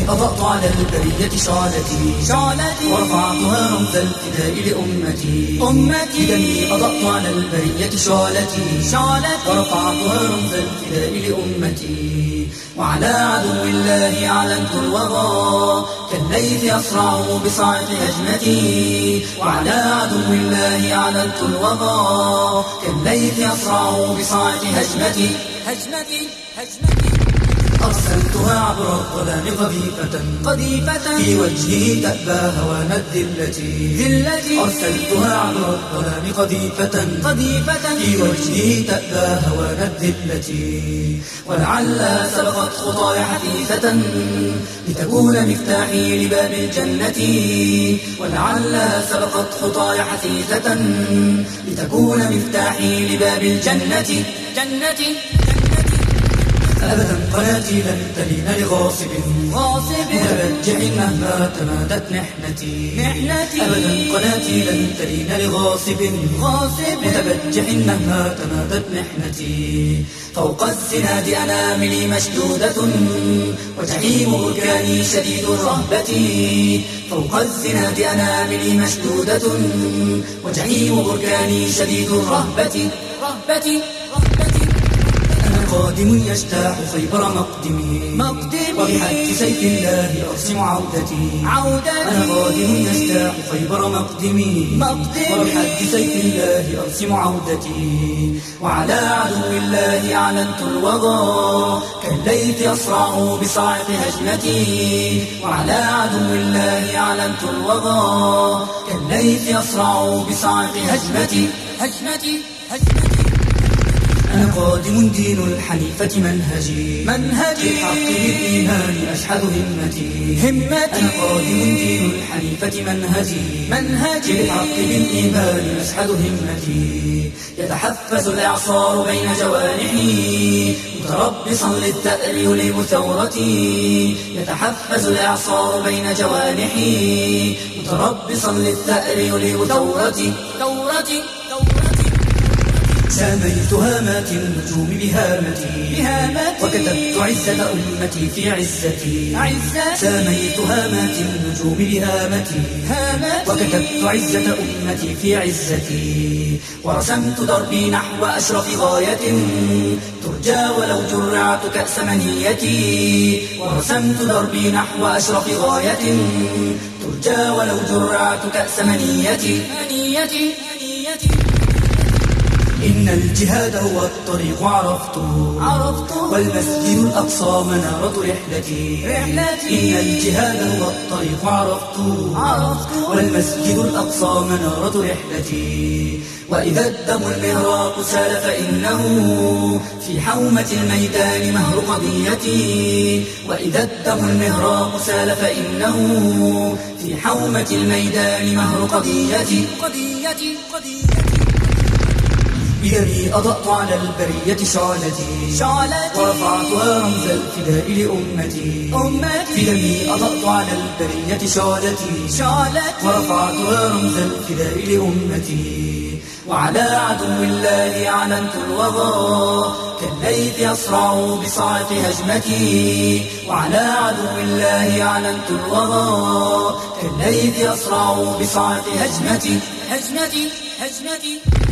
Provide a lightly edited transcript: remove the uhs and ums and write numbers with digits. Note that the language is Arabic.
أضأت على البرية شعلتي ورفعتها رمز الفداء لأمتي. بدمي أضأت على البرية شعلتي ورفعتها رمز الفداء لأمتي. وعلى عدو الله أعلنت الوغى كالليث أسرع بصاعق هجمتي. وعلى عدو الله أعلنت الوغى كالليث أسرع بصاعق هجمتي. أرسلتها عبر الظلام قذيفة في وجهه تأبى هوان الذلة. أرسلتها عبر الظلام قذيفة في وجهه تأبى هوان الذلة. ولعل سبقت خطاي حثيثة لتكون مفتاحي لباب الجنة. ولعل سبقت خطاي حثيثة لتكون مفتاحي لباب الجنة. أبدا قناتي لن تلين لغاصب متبجح مهما تمادت محنتي. أبدا قناتي لن تلين لغاصب متبجح مهما تمادت محنتي. فوق الزناد أناملي مشدودة وجحيم بركاني شديد الرهبة. فوق الزناد أناملي مشدودة وجحيم بركاني شديد الرهبة. قادم يجتاح خيبر مقدمي وبحد سيف الله أرسم عودتي. أنا قادم يجتاح خيبر مقدمي وبحد سيف الله أرسم عودتي. وعلى عدو الله أعلنت الوغى كالليث أسرع بصاعق هجمتي. وعلى عدو الله أعلنت الوغى كالليث أسرع بصاعق هجمتي. أنا قادم دين الحنيفة منهجي بالحق بالإيمان أشحذ همتي. أنا قادم دين الحنيفة منهجي بالحق بالإيمان أشحذ همتي. يتحفز الإعصار بين جوانحي متربصا للثأر يلم ثورتي. يتحفز الإعصار بين جوانحي متربصا للثأر يلم ثورتي. ساميت هامات النجوم بهامتي وكتبت عزة أمتي في عزتي. ساميت هامات النجوم بهامتي وكتبت عزة أمتي في عزتي. ورسمت دربي نحو أشرف غاية ترجى ولو جرعت كأس منيتي. ورسمت دربي نحو أشرف غاية ترجى ولو جرعت كأس منيتي. إن الجهاد هو الطريق عرفته والمسجد الأقصى منارة رحلتي. إن الجهاد هو الطريق عرفته والمسجد الأقصى منارة رحلتي. وإذا الدم المهراق سال فإنه في حومة الميدان مهر قضيتي. وإذا الدم المهراق سال فإنه في حومة الميدان مهر قضيتي. بدمي أضأت على البرية شعلتي ورفعتها رمز الفداء لأمتي. بدمي أضأت على البرية شعلتي ورفعتها رمز الفداء لأمتي. وعلى عدو الله أعلنت الوغى كالليث أسرع بصاعق هجمتي. وعلى عدو الله أعلنت الوغى كالليث أسرع بصاعق هجمتي.